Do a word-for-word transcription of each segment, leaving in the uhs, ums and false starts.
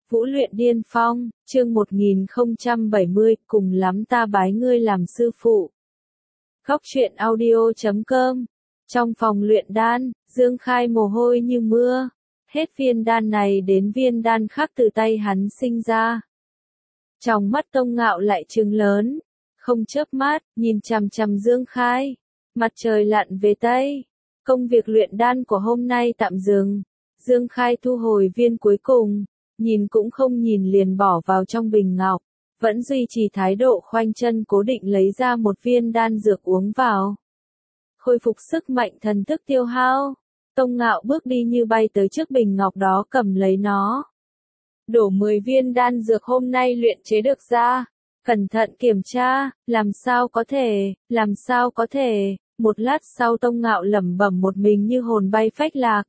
Vũ luyện điên phong, chương một nghìn không trăm bảy mươi, cùng lắm ta bái ngươi làm sư phụ. Góc truyện audio chấm com. Trong phòng luyện đan, Dương Khai mồ hôi như mưa. Hết viên đan này đến viên đan khác từ tay hắn sinh ra. Trong mắt Tông Ngạo lại trừng lớn, không chớp mắt, nhìn chằm chằm Dương Khai. Mặt trời lặn về Tây. Công việc luyện đan của hôm nay tạm dừng. Dương Khai thu hồi viên cuối cùng, nhìn cũng không nhìn liền bỏ vào trong bình ngọc, vẫn duy trì thái độ khoanh chân cố định lấy ra một viên đan dược uống vào. Khôi phục sức mạnh thần thức tiêu hao, Tông Ngạo bước đi như bay tới trước bình ngọc đó cầm lấy nó. Đổ mười viên đan dược hôm nay luyện chế được ra, cẩn thận kiểm tra, làm sao có thể, làm sao có thể, một lát sau Tông Ngạo lẩm bẩm một mình như hồn bay phách lạc.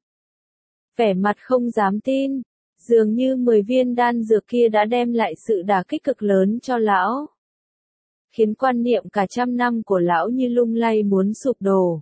Vẻ mặt không dám tin, dường như mười viên đan dược kia đã đem lại sự đả kích cực lớn cho lão. Khiến quan niệm cả trăm năm của lão như lung lay muốn sụp đổ.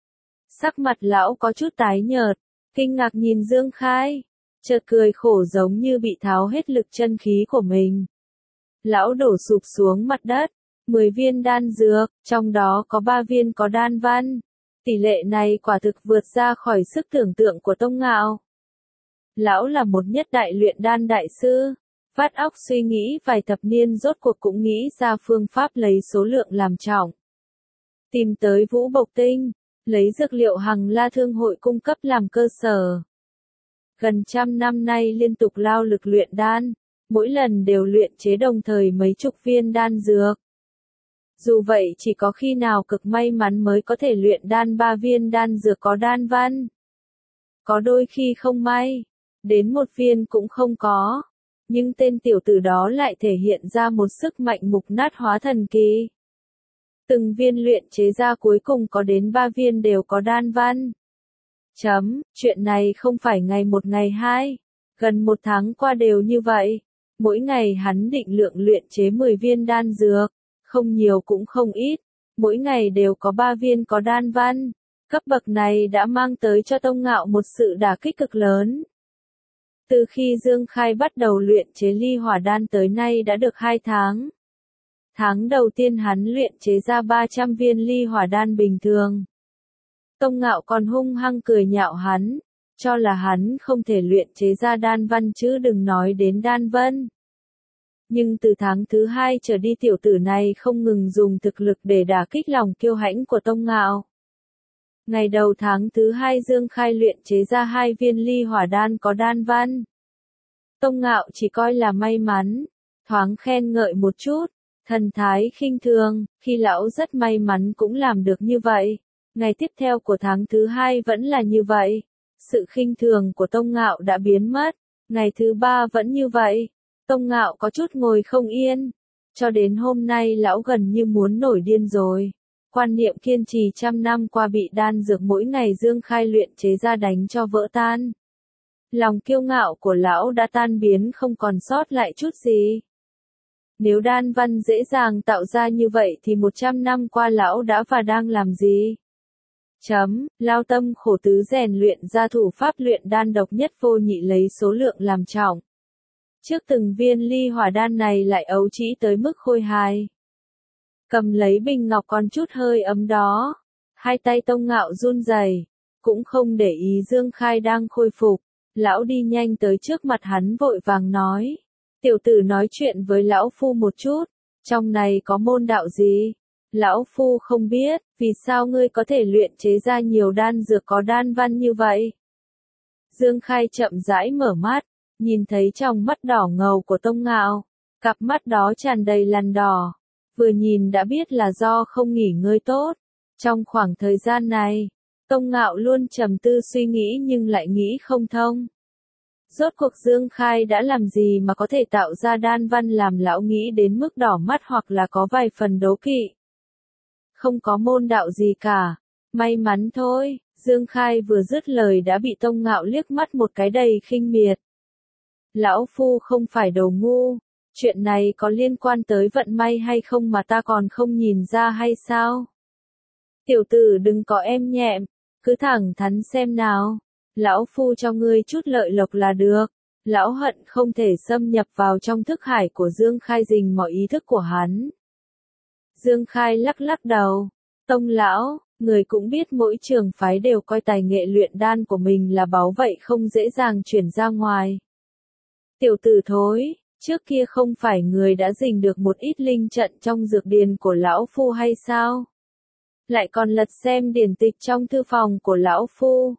Sắc mặt lão có chút tái nhợt, kinh ngạc nhìn Dương Khai, chợt cười khổ giống như bị tháo hết lực chân khí của mình. Lão đổ sụp xuống mặt đất, mười viên đan dược, trong đó có ba viên có đan văn. Tỷ lệ này quả thực vượt ra khỏi sức tưởng tượng của Tông Ngạo. Lão là một nhất đại luyện đan đại sư, vắt óc suy nghĩ vài thập niên rốt cuộc cũng nghĩ ra phương pháp lấy số lượng làm trọng. Tìm tới Vũ Bộc Tinh, lấy dược liệu Hằng La Thương hội cung cấp làm cơ sở. Gần trăm năm nay liên tục lao lực luyện đan, mỗi lần đều luyện chế đồng thời mấy chục viên đan dược. Dù vậy chỉ có khi nào cực may mắn mới có thể luyện đan ba viên đan dược có đan văn. Có đôi khi không may, đến một viên cũng không có. Nhưng tên tiểu tử đó lại thể hiện ra một sức mạnh mục nát hóa thần kỳ. Từng viên luyện chế ra cuối cùng có đến ba viên đều có đan văn. Chấm, chuyện này không phải ngày một ngày hai, gần một tháng qua đều như vậy. Mỗi ngày hắn định lượng luyện chế mười viên đan dược, không nhiều cũng không ít, mỗi ngày đều có ba viên có đan văn. Cấp bậc này đã mang tới cho Tông Ngạo một sự đả kích cực lớn. Từ khi Dương Khai bắt đầu luyện chế ly hỏa đan tới nay đã được hai tháng. Tháng đầu tiên hắn luyện chế ra ba trăm viên ly hỏa đan bình thường. Tông Ngạo còn hung hăng cười nhạo hắn, cho là hắn không thể luyện chế ra đan văn chứ đừng nói đến đan vân. Nhưng từ tháng thứ hai trở đi tiểu tử này không ngừng dùng thực lực để đả kích lòng kiêu hãnh của Tông Ngạo. Ngày đầu tháng thứ hai Dương Khai luyện chế ra hai viên ly hỏa đan có đan văn. Tông Ngạo chỉ coi là may mắn, thoáng khen ngợi một chút, thần thái khinh thường, khi lão rất may mắn cũng làm được như vậy. Ngày tiếp theo của tháng thứ hai vẫn là như vậy. Sự khinh thường của Tông Ngạo đã biến mất, ngày thứ ba vẫn như vậy. Tông Ngạo có chút ngồi không yên, cho đến hôm nay lão gần như muốn nổi điên rồi. Quan niệm kiên trì trăm năm qua bị đan dược mỗi ngày Dương Khai luyện chế ra đánh cho vỡ tan. Lòng kiêu ngạo của lão đã tan biến không còn sót lại chút gì. Nếu đan văn dễ dàng tạo ra như vậy thì một trăm năm qua lão đã và đang làm gì? Chấm, lao tâm khổ tứ rèn luyện ra thủ pháp luyện đan độc nhất vô nhị lấy số lượng làm trọng. Trước từng viên ly hỏa đan này lại ấu trĩ tới mức khôi hài. Cầm lấy bình ngọc còn chút hơi ấm đó, hai tay Tông Ngạo run rẩy, cũng không để ý Dương Khai đang khôi phục, lão đi nhanh tới trước mặt hắn vội vàng nói, tiểu tử nói chuyện với lão phu một chút, trong này có môn đạo gì? Lão phu không biết, vì sao ngươi có thể luyện chế ra nhiều đan dược có đan văn như vậy? Dương Khai chậm rãi mở mắt, nhìn thấy trong mắt đỏ ngầu của Tông Ngạo, cặp mắt đó tràn đầy lằn đỏ. Vừa nhìn đã biết là do không nghỉ ngơi tốt. Trong khoảng thời gian này, Tông Ngạo luôn trầm tư suy nghĩ nhưng lại nghĩ không thông. Rốt cuộc Dương Khai đã làm gì mà có thể tạo ra đan văn làm lão nghĩ đến mức đỏ mắt hoặc là có vài phần đố kỵ. Không có môn đạo gì cả, may mắn thôi. Dương Khai vừa dứt lời đã bị Tông Ngạo liếc mắt một cái đầy khinh miệt. Lão phu không phải đồ ngu. Chuyện này có liên quan tới vận may hay không mà ta còn không nhìn ra hay sao? Tiểu tử đừng có em nhẹm, cứ thẳng thắn xem nào. Lão phu cho ngươi chút lợi lộc là được. Lão hận không thể xâm nhập vào trong thức hải của Dương Khai rình mọi ý thức của hắn. Dương Khai lắc lắc đầu. Tông lão, người cũng biết mỗi trường phái đều coi tài nghệ luyện đan của mình là báu vậy không dễ dàng chuyển ra ngoài. Tiểu tử thối, trước kia không phải người đã rình được một ít linh trận trong dược điền của lão phu hay sao? Lại còn lật xem điển tịch trong thư phòng của lão phu.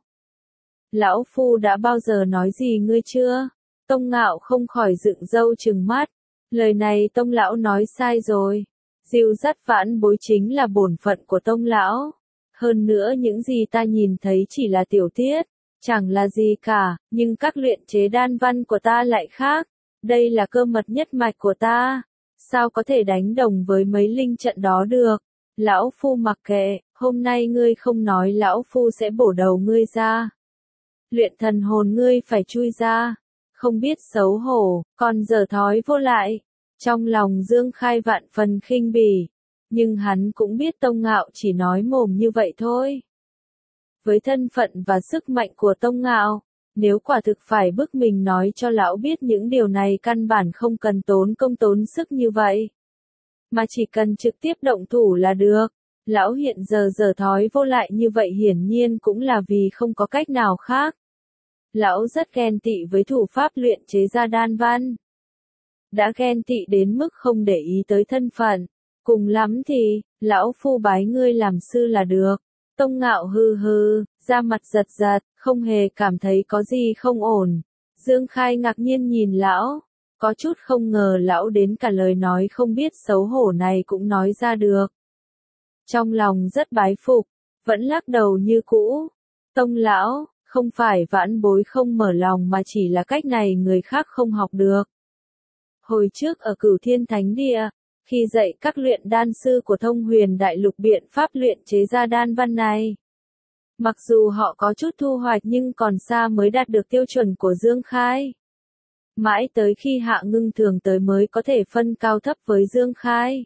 Lão phu đã bao giờ nói gì ngươi chưa? Tông Ngạo không khỏi dựng râu trừng mắt. Lời này Tông lão nói sai rồi. Dìu dắt vãn bối chính là bổn phận của Tông lão. Hơn nữa những gì ta nhìn thấy chỉ là tiểu tiết, chẳng là gì cả, nhưng các luyện chế đan văn của ta lại khác. Đây là cơ mật nhất mạch của ta. Sao có thể đánh đồng với mấy linh trận đó được? Lão phu mặc kệ, hôm nay ngươi không nói lão phu sẽ bổ đầu ngươi ra. Luyện thần hồn ngươi phải chui ra. Không biết xấu hổ, còn dở thói vô lại. Trong lòng Dương Khai vạn phần khinh bỉ. Nhưng hắn cũng biết Tông Ngạo chỉ nói mồm như vậy thôi. Với thân phận và sức mạnh của Tông Ngạo, nếu quả thực phải bức mình nói cho lão biết những điều này căn bản không cần tốn công tốn sức như vậy. Mà chỉ cần trực tiếp động thủ là được. Lão hiện giờ dở thói vô lại như vậy hiển nhiên cũng là vì không có cách nào khác. Lão rất ghen tị với thủ pháp luyện chế ra đan văn. Đã ghen tị đến mức không để ý tới thân phận. Cùng lắm thì, lão phu bái ngươi làm sư là được. Tông Ngạo hừ hừ, da mặt giật giật, không hề cảm thấy có gì không ổn. Dương Khai ngạc nhiên nhìn lão, có chút không ngờ lão đến cả lời nói không biết xấu hổ này cũng nói ra được. Trong lòng rất bái phục, vẫn lắc đầu như cũ. Tông lão, không phải vãn bối không mở lòng mà chỉ là cách này người khác không học được. Hồi trước ở Cửu Thiên Thánh Địa, khi dạy các luyện đan sư của Thông Huyền Đại Lục biện pháp luyện chế ra đan văn này, mặc dù họ có chút thu hoạch nhưng còn xa mới đạt được tiêu chuẩn của Dương Khai. Mãi tới khi Hạ Ngưng Thường tới mới có thể phân cao thấp với Dương Khai.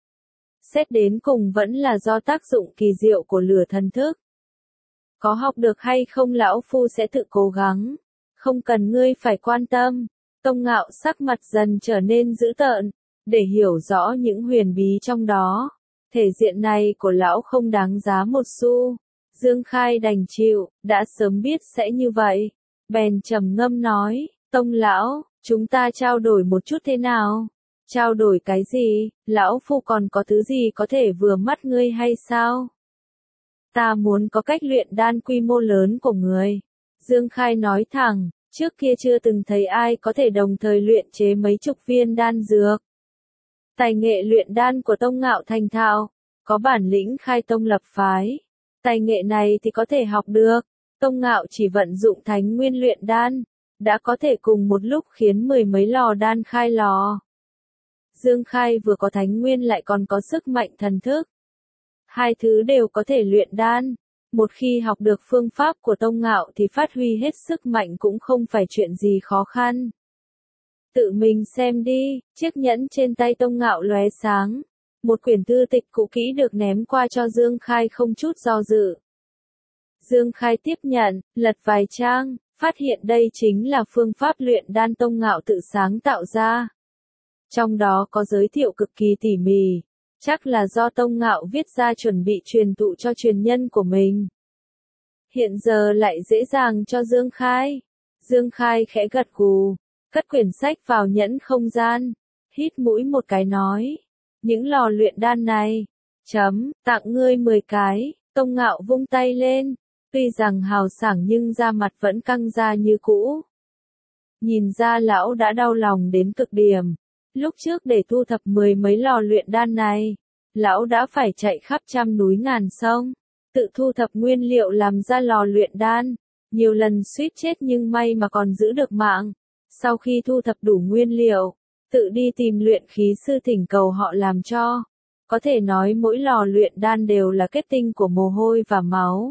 Xét đến cùng vẫn là do tác dụng kỳ diệu của lửa thần thức. Có học được hay không lão phu sẽ tự cố gắng. Không cần ngươi phải quan tâm. Tông Ngạo sắc mặt dần trở nên dữ tợn. Để hiểu rõ những huyền bí trong đó. Thể diện này của lão không đáng giá một xu. Dương Khai đành chịu, đã sớm biết sẽ như vậy. Bèn trầm ngâm nói, Tông lão, chúng ta trao đổi một chút thế nào? Trao đổi cái gì? Lão phu còn có thứ gì có thể vừa mắt ngươi hay sao? Ta muốn có cách luyện đan quy mô lớn của người. Dương Khai nói thẳng, trước kia chưa từng thấy ai có thể đồng thời luyện chế mấy chục viên đan dược. Tài nghệ luyện đan của Tông Ngạo thành thạo, có bản lĩnh khai tông lập phái. Tài nghệ này thì có thể học được. Tông Ngạo chỉ vận dụng thánh nguyên luyện đan, đã có thể cùng một lúc khiến mười mấy lò đan khai lò. Dương Khai vừa có thánh nguyên lại còn có sức mạnh thần thức. Hai thứ đều có thể luyện đan. Một khi học được phương pháp của Tông Ngạo thì phát huy hết sức mạnh cũng không phải chuyện gì khó khăn. Tự mình xem đi, chiếc nhẫn trên tay Tông Ngạo lóe sáng. Một quyển thư tịch cũ kỹ được ném qua cho Dương Khai không chút do dự. Dương Khai tiếp nhận, lật vài trang, phát hiện đây chính là phương pháp luyện đan Tông Ngạo tự sáng tạo ra. Trong đó có giới thiệu cực kỳ tỉ mỉ, chắc là do Tông Ngạo viết ra chuẩn bị truyền thụ cho truyền nhân của mình. Hiện giờ lại dễ dàng cho Dương Khai. Dương Khai khẽ gật gù, cất quyển sách vào nhẫn không gian, hít mũi một cái nói, những lò luyện đan này, chấm, tặng ngươi mười cái, Tông Ngạo vung tay lên, tuy rằng hào sảng nhưng da mặt vẫn căng ra như cũ. Nhìn ra lão đã đau lòng đến cực điểm. Lúc trước để thu thập mười mấy lò luyện đan này, lão đã phải chạy khắp trăm núi ngàn sông, tự thu thập nguyên liệu làm ra lò luyện đan, nhiều lần suýt chết nhưng may mà còn giữ được mạng. Sau khi thu thập đủ nguyên liệu, tự đi tìm luyện khí sư thỉnh cầu họ làm cho. Có thể nói mỗi lò luyện đan đều là kết tinh của mồ hôi và máu.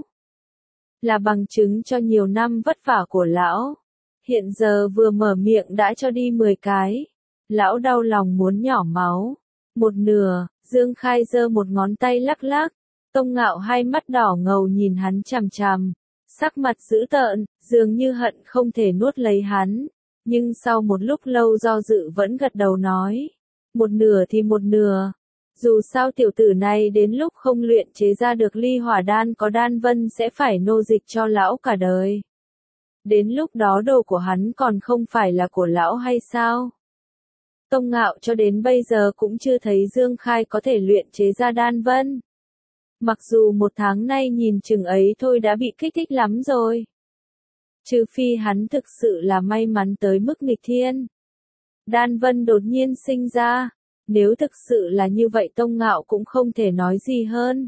Là bằng chứng cho nhiều năm vất vả của lão. Hiện giờ vừa mở miệng đã cho đi mười cái. Lão đau lòng muốn nhỏ máu. Một nửa, Dương Khai giơ một ngón tay lắc lắc. Tông Ngạo hai mắt đỏ ngầu nhìn hắn chằm chằm. Sắc mặt dữ tợn, dường như hận không thể nuốt lấy hắn. Nhưng sau một lúc lâu do dự vẫn gật đầu nói. Một nửa thì một nửa. Dù sao tiểu tử này đến lúc không luyện chế ra được ly hỏa đan có đan vân sẽ phải nô dịch cho lão cả đời. Đến lúc đó đồ của hắn còn không phải là của lão hay sao? Tông Ngạo cho đến bây giờ cũng chưa thấy Dương Khai có thể luyện chế ra đan vân. Mặc dù một tháng nay nhìn chừng ấy thôi đã bị kích thích lắm rồi. Trừ phi hắn thực sự là may mắn tới mức nghịch thiên. Đan vân đột nhiên sinh ra. Nếu thực sự là như vậy Tông Ngạo cũng không thể nói gì hơn.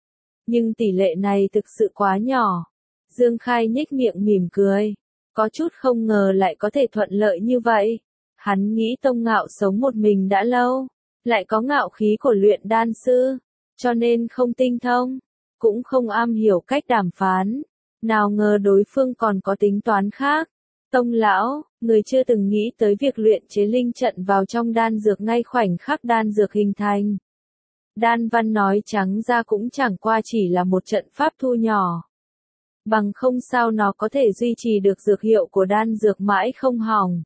Nhưng tỷ lệ này thực sự quá nhỏ. Dương Khai nhếch miệng mỉm cười. Có chút không ngờ lại có thể thuận lợi như vậy. Hắn nghĩ Tông Ngạo sống một mình đã lâu. Lại có ngạo khí của luyện đan sư. Cho nên không tinh thông. Cũng không am hiểu cách đàm phán. Nào ngờ đối phương còn có tính toán khác. Tông lão, người chưa từng nghĩ tới việc luyện chế linh trận vào trong đan dược ngay khoảnh khắc đan dược hình thành. Đan văn nói trắng ra cũng chẳng qua chỉ là một trận pháp thu nhỏ. Bằng không sao nó có thể duy trì được dược hiệu của đan dược mãi không hỏng.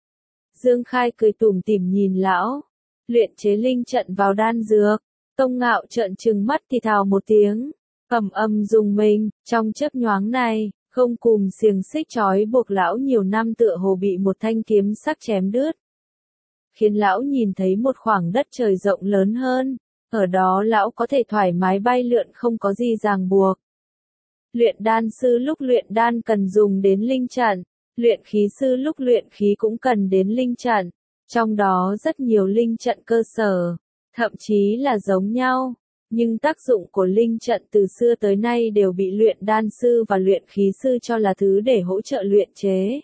Dương Khai cười tủm tỉm nhìn lão. Luyện chế linh trận vào đan dược. Tông Ngạo trợn trừng mắt thì thào một tiếng. Ầm ầm rung mình, trong chớp nhoáng này. Không cùm xiềng xích trói buộc lão nhiều năm tựa hồ bị một thanh kiếm sắc chém đứt. Khiến lão nhìn thấy một khoảng đất trời rộng lớn hơn, ở đó lão có thể thoải mái bay lượn không có gì ràng buộc. Luyện đan sư lúc luyện đan cần dùng đến linh trận, luyện khí sư lúc luyện khí cũng cần đến linh trận, trong đó rất nhiều linh trận cơ sở, thậm chí là giống nhau. Nhưng tác dụng của linh trận từ xưa tới nay đều bị luyện đan sư và luyện khí sư cho là thứ để hỗ trợ luyện chế.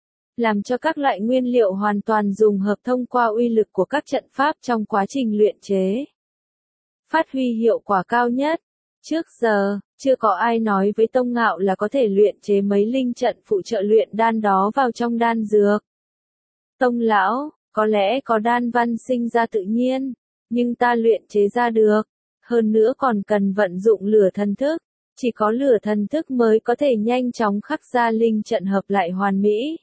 Làm cho các loại nguyên liệu hoàn toàn dùng hợp thông qua uy lực của các trận pháp trong quá trình luyện chế. Phát huy hiệu quả cao nhất. Trước giờ, chưa có ai nói với Tông Ngạo là có thể luyện chế mấy linh trận phụ trợ luyện đan đó vào trong đan dược. Tông lão, có lẽ có đan văn sinh ra tự nhiên, nhưng ta luyện chế ra được. Hơn nữa còn cần vận dụng lửa thần thức, chỉ có lửa thần thức mới có thể nhanh chóng khắc ra linh trận hợp lại hoàn mỹ.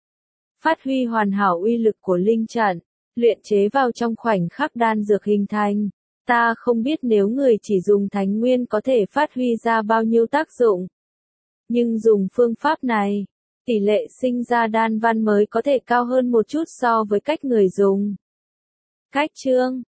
Phát huy hoàn hảo uy lực của linh trận, luyện chế vào trong khoảnh khắc đan dược hình thành. Ta không biết nếu người chỉ dùng thánh nguyên có thể phát huy ra bao nhiêu tác dụng. Nhưng dùng phương pháp này, tỷ lệ sinh ra đan văn mới có thể cao hơn một chút so với cách người dùng. Cách chương